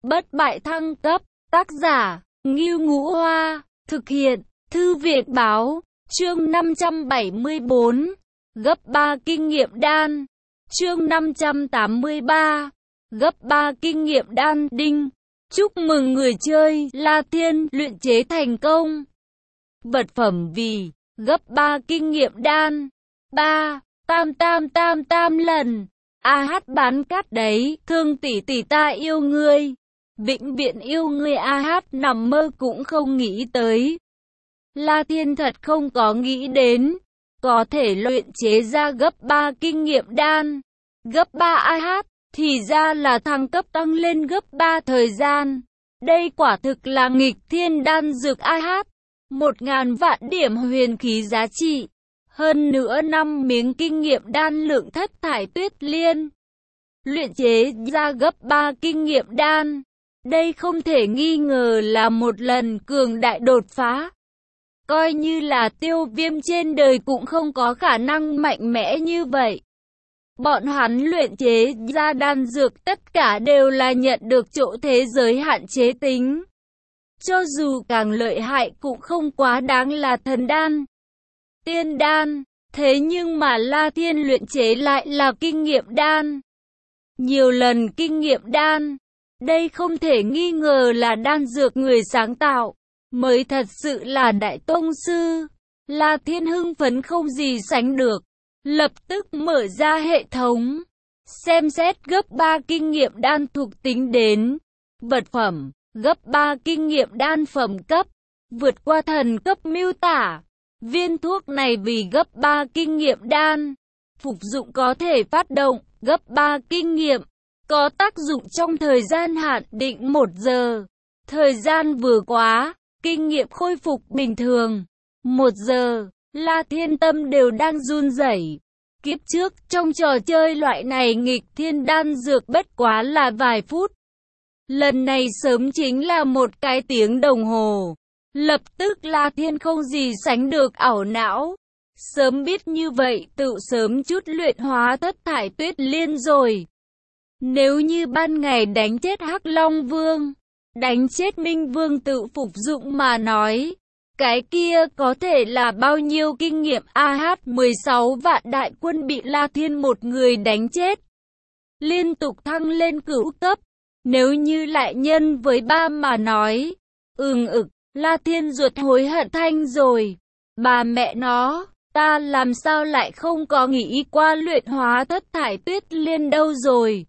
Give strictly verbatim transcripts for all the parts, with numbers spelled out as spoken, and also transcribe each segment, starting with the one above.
bất bại thăng cấp, tác giả, Ngưu Ngũ Hoa, thực hiện, Thư viện Báo, chương năm trăm bảy mươi bốn, gấp ba kinh nghiệm đan, chương năm trăm tám mươi ba, gấp ba kinh nghiệm đan đinh. Chúc mừng người chơi La Thiên luyện chế thành công. Vật phẩm vì gấp ba kinh nghiệm đan. ba. Tam tam tam tam lần. A hát bán cát đấy, thương tỷ tỷ ta yêu ngươi. Vĩnh viễn yêu ngươi. A hát nằm mơ cũng không nghĩ tới. La Thiên thật không có nghĩ đến. Có thể luyện chế ra gấp ba kinh nghiệm đan. Gấp ba A hát, thì ra là thăng cấp tăng lên gấp ba thời gian. Đây quả thực là nghịch thiên đan dược A hát. Một ngàn vạn điểm huyền khí giá trị. Hơn nữa năm miếng kinh nghiệm đan lượng thất thải tuyết liên. Luyện chế ra gấp ba kinh nghiệm đan. Đây không thể nghi ngờ là một lần cường đại đột phá. Coi như là Tiêu Viêm trên đời cũng không có khả năng mạnh mẽ như vậy. Bọn hắn luyện chế ra đan dược tất cả đều là nhận được chỗ thế giới hạn chế tính. Cho dù càng lợi hại cũng không quá đáng là thần đan, tiên đan. Thế nhưng mà La Thiên luyện chế lại là kinh nghiệm đan. Nhiều lần kinh nghiệm đan. Đây không thể nghi ngờ là đan dược người sáng tạo. Mới thật sự là đại tông sư. La Thiên hưng phấn không gì sánh được. Lập tức mở ra hệ thống. Xem xét gấp ba kinh nghiệm đan thuộc tính đến. Vật phẩm. Gấp ba kinh nghiệm đan phẩm cấp. Vượt qua thần cấp miêu tả. Viên thuốc này vì gấp ba kinh nghiệm đan. Phục dụng có thể phát động. Gấp ba kinh nghiệm. Có tác dụng trong thời gian hạn định một giờ. Thời gian vừa quá. Kinh nghiệm khôi phục bình thường. Một giờ. La Thiên tâm đều đang run rẩy. Kiếp trước trong trò chơi loại này nghịch thiên đan dược bất quá là vài phút. Lần này sớm chính là một cái tiếng đồng hồ. Lập tức La Thiên không gì sánh được ảo não. Sớm biết như vậy tự sớm chút luyện hóa thất thải tuyết liên rồi. Nếu như ban ngày đánh chết Hắc Long Vương, đánh chết Minh Vương tự phục dụng mà nói, cái kia có thể là bao nhiêu kinh nghiệm. A hát mười sáu vạn đại quân bị La Thiên một người đánh chết. Liên tục thăng lên cửu cấp. Nếu như lại nhân với ba mà nói, ừm ực, La Thiên ruột hối hận thanh rồi. Bà mẹ nó, ta làm sao lại không có nghĩ qua luyện hóa thất thải tuyết liên đâu rồi.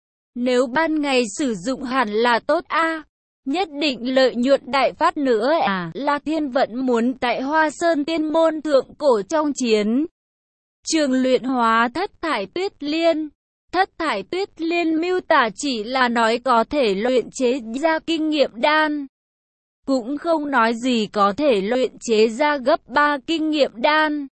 Nếu ban ngày sử dụng hẳn là tốt a. Nhất định lợi nhuận đại phát nữa à. La Thiên vẫn muốn tại Hoa Sơn Tiên Môn thượng cổ trong chiến trường luyện hóa thất thải tuyết liên. Thất thải tuyết liên miêu tả chỉ là nói có thể luyện chế ra kinh nghiệm đan. Cũng không nói gì có thể luyện chế ra gấp ba kinh nghiệm đan.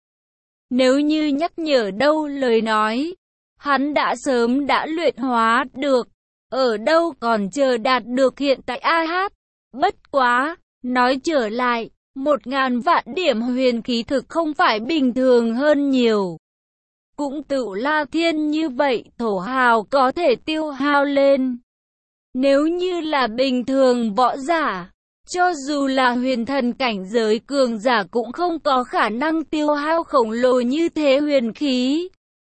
Nếu như nhắc nhở đâu lời nói, hắn đã sớm đã luyện hóa được. Ở đâu còn chờ đạt được hiện tại A hát. Bất quá, nói trở lại, một ngàn vạn điểm huyền khí thực không phải bình thường hơn nhiều. Cũng tự La Thiên như vậy thổ hào có thể tiêu hao lên. Nếu như là bình thường võ giả, cho dù là huyền thần cảnh giới cường giả cũng không có khả năng tiêu hao khổng lồ như thế huyền khí.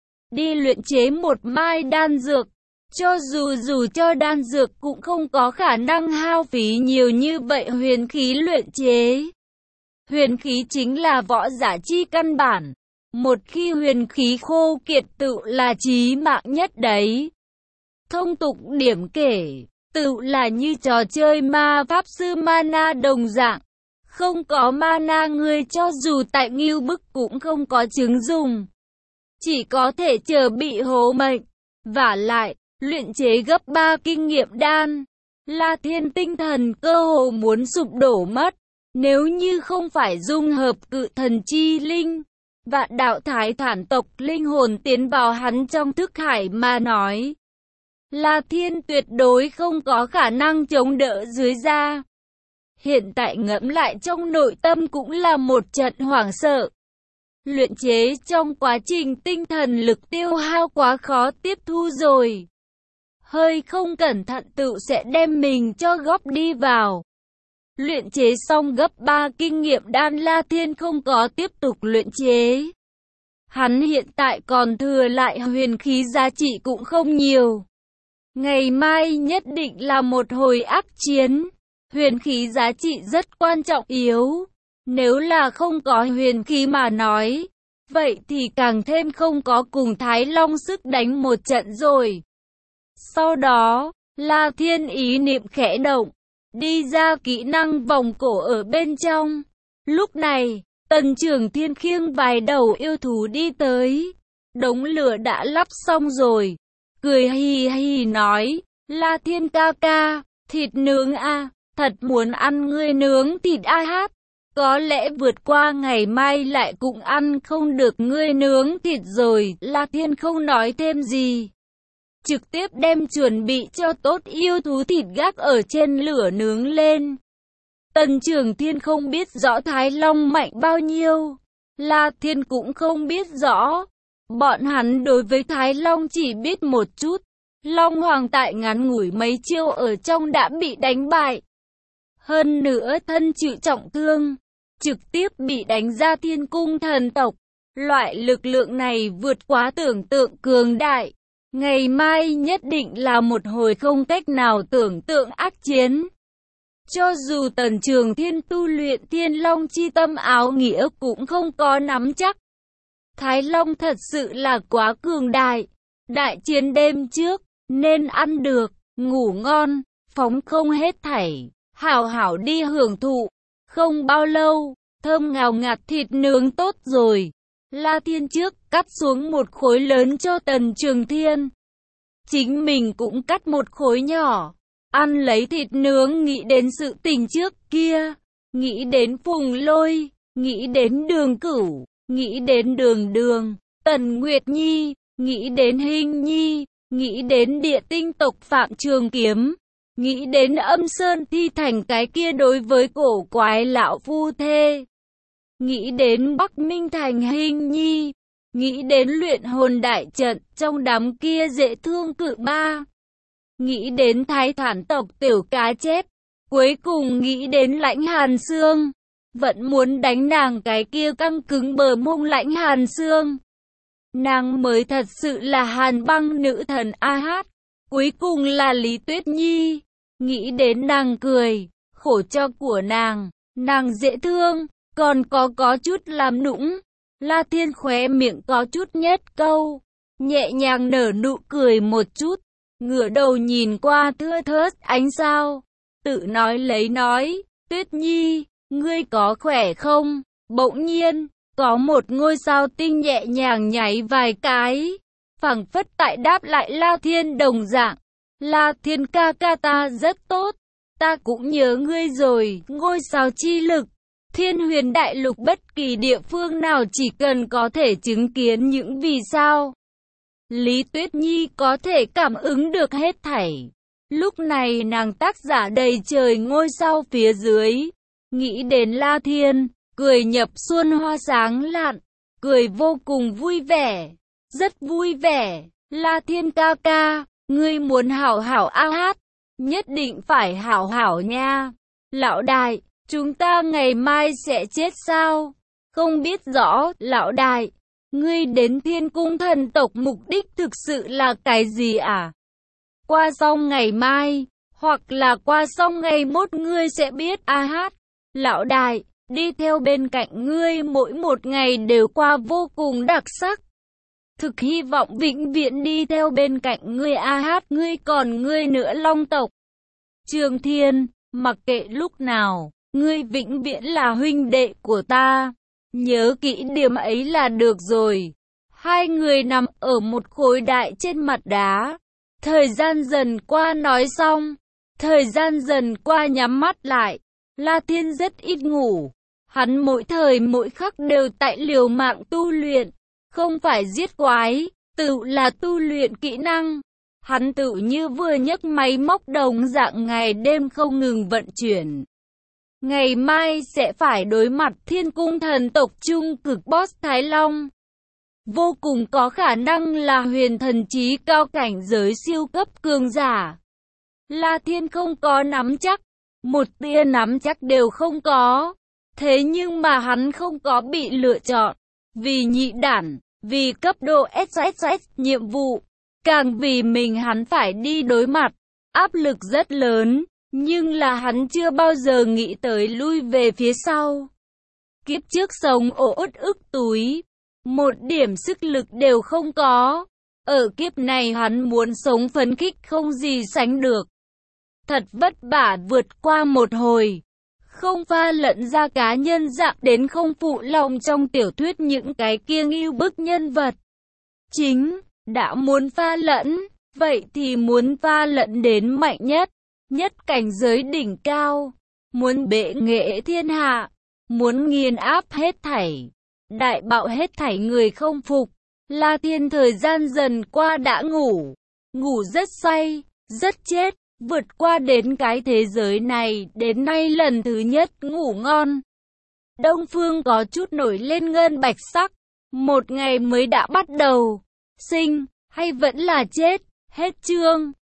Đi luyện chế một mai đan dược. Cho dù dù cho đan dược cũng không có khả năng hao phí nhiều như vậy huyền khí luyện chế. Huyền khí chính là võ giả chi căn bản. Một khi huyền khí khô kiệt tự là chí mạng nhất đấy. Thông tục điểm kể, tự là như trò chơi ma pháp sư mana đồng dạng. Không có mana người cho dù tại Ngưu Bức cũng không có chứng dùng. Chỉ có thể chờ bị hố mệnh. Vả lại, luyện chế gấp ba kinh nghiệm đan. La Thiên tinh thần cơ hồ muốn sụp đổ mất. Nếu như không phải dung hợp cự thần chi linh, vạn đạo thái thản tộc linh hồn tiến vào hắn trong thức hải mà nói, La Thiên tuyệt đối không có khả năng chống đỡ dưới da. Hiện tại ngẫm lại trong nội tâm cũng là một trận hoảng sợ. Luyện chế trong quá trình tinh thần lực tiêu hao quá khó tiếp thu rồi. hơi không cẩn thận tự sẽ đem mình cho góp đi vào. Luyện chế xong gấp ba kinh nghiệm đan, La Thiên không có tiếp tục luyện chế. Hắn hiện tại còn thừa lại huyền khí giá trị cũng không nhiều. Ngày mai nhất định là một hồi ác chiến. Huyền khí giá trị rất quan trọng yếu. Nếu là không có huyền khí mà nói, vậy thì càng thêm không có cùng Thái Long sức đánh một trận rồi. Sau đó, La Thiên ý niệm khẽ động, đi ra kỹ năng vòng cổ ở bên trong. Lúc này, Tần Trường Thiên khiêng vài đầu yêu thú đi tới. Đống lửa đã lắp xong rồi. Cười hì hì nói, La Thiên ca ca, thịt nướng a, thật muốn ăn ngươi nướng thịt a hát. Có lẽ vượt qua ngày mai lại cũng ăn không được ngươi nướng thịt rồi. La Thiên không nói thêm gì, trực tiếp đem chuẩn bị cho tốt yêu thú thịt gác ở trên lửa nướng lên. Tần Trường Thiên không biết rõ Thái Long mạnh bao nhiêu, La Thiên cũng không biết rõ. Bọn hắn đối với Thái Long chỉ biết một chút. Long Hoàng tại ngắn ngủi mấy chiêu ở trong đã bị đánh bại. Hơn nữa thân chịu trọng thương, trực tiếp bị đánh ra Thiên Cung thần tộc. Loại lực lượng này vượt quá tưởng tượng cường đại. Ngày mai nhất định là một hồi không cách nào tưởng tượng ác chiến. Cho dù Tần Trường Thiên tu luyện Thiên Long chi tâm áo nghĩa cũng không có nắm chắc. Thái Long thật sự là quá cường đại. Đại chiến đêm trước, nên ăn được, ngủ ngon, phóng không hết thảy, hảo hảo đi hưởng thụ. Không bao lâu, thơm ngào ngạt thịt nướng tốt rồi. La Thiên trước cắt xuống một khối lớn cho Tần Trường Thiên. Chính mình cũng cắt một khối nhỏ. Ăn lấy thịt nướng, nghĩ đến sự tình trước kia, nghĩ đến Phùng Lôi, nghĩ đến Đường Cửu, nghĩ đến Đường Đường, Tần Nguyệt Nhi, nghĩ đến Hinh Nhi, nghĩ đến địa tinh tộc Phạm Trường Kiếm, nghĩ đến Âm Sơn Thi Thành cái kia đối với cổ quái lão phu thê, nghĩ đến Bắc Minh Thành Hinh Nhi, nghĩ đến luyện hồn đại trận trong đám kia dễ thương cự ba, nghĩ đến Thái Thản tộc tiểu cá chép, cuối cùng nghĩ đến Lãnh Hàn Xương. Vẫn muốn đánh nàng cái kia căng cứng bờ mông Lãnh Hàn Xương. Nàng mới thật sự là hàn băng nữ thần a hát. Cuối cùng là Lý Tuyết Nhi. Nghĩ đến nàng cười, khổ cho của nàng, nàng dễ thương, còn có có chút làm nũng. La Thiên khóe miệng có chút nhất câu, nhẹ nhàng nở nụ cười một chút, ngửa đầu nhìn qua thưa thớt ánh sao, tự nói lấy nói, Tuyết Nhi, ngươi có khỏe không? Bỗng nhiên, có một ngôi sao tinh nhẹ nhàng nháy vài cái, phảng phất tại đáp lại La Thiên đồng dạng. La Thiên ca ca ta rất tốt, ta cũng nhớ ngươi rồi. Ngôi sao chi lực, Thiên Huyền Đại Lục bất kỳ địa phương nào chỉ cần có thể chứng kiến những vì sao, Lý Tuyết Nhi có thể cảm ứng được hết thảy. Lúc này nàng tác giả đầy trời ngôi sao phía dưới, nghĩ đến La Thiên, cười nhập xuân hoa sáng lạn, cười vô cùng vui vẻ, rất vui vẻ. La Thiên ca ca, ngươi muốn hảo hảo a hát, nhất định phải hảo hảo nha. Lão đại, chúng ta ngày mai sẽ chết sao? Không biết rõ. Lão đại, ngươi đến Thiên Cung thần tộc mục đích thực sự là cái gì à? Qua xong ngày mai, hoặc là qua xong ngày mốt ngươi sẽ biết a hát. Lão đại, đi theo bên cạnh ngươi mỗi một ngày đều qua vô cùng đặc sắc. Thực hy vọng vĩnh viễn đi theo bên cạnh ngươi a hát. Ngươi còn ngươi nữa Long tộc. Trường Thiên, mặc kệ lúc nào, ngươi vĩnh viễn là huynh đệ của ta. Nhớ kỹ điểm ấy là được rồi. Hai người nằm ở một khối đại trên mặt đá. Thời gian dần qua nói xong. Thời gian dần qua nhắm mắt lại. La Thiên rất ít ngủ. Hắn mỗi thời mỗi khắc đều tại liều mạng tu luyện. Không phải giết quái, tự là tu luyện kỹ năng. Hắn tự như vừa nhấc máy móc đồng dạng ngày đêm không ngừng vận chuyển. Ngày mai sẽ phải đối mặt Thiên Cung thần tộc trung cực boss Thái Long. vô cùng có khả năng là huyền thần trí cao cảnh giới siêu cấp cường giả. La Thiên không có nắm chắc, một tia nắm chắc đều không có. Thế nhưng mà hắn không có bị lựa chọn, vì nhị đản, vì cấp độ ét ét ét nhiệm vụ, càng vì mình hắn phải đi đối mặt, áp lực rất lớn, nhưng là hắn chưa bao giờ nghĩ tới lui về phía sau. Kiếp trước sống ổ uất ức túi, một điểm sức lực đều không có. Ở kiếp này hắn muốn sống phấn khích không gì sánh được. Thật vất vả vượt qua một hồi, không pha lẫn ra cá nhân dạng đến không phụ lòng trong tiểu thuyết những cái kia ngưu bức nhân vật. Chính, đã muốn pha lẫn, vậy thì muốn pha lẫn đến mạnh nhất, nhất cảnh giới đỉnh cao, muốn bệ nghệ thiên hạ, muốn nghiền áp hết thảy, đại bạo hết thảy người không phục. La Thiên thời gian dần qua đã ngủ, ngủ rất say, rất chết, vượt qua đến cái thế giới này, đến nay lần thứ nhất ngủ ngon. Đông phương có chút nổi lên ngân bạch sắc, một ngày mới đã bắt đầu, sinh, hay vẫn là chết, hết chương.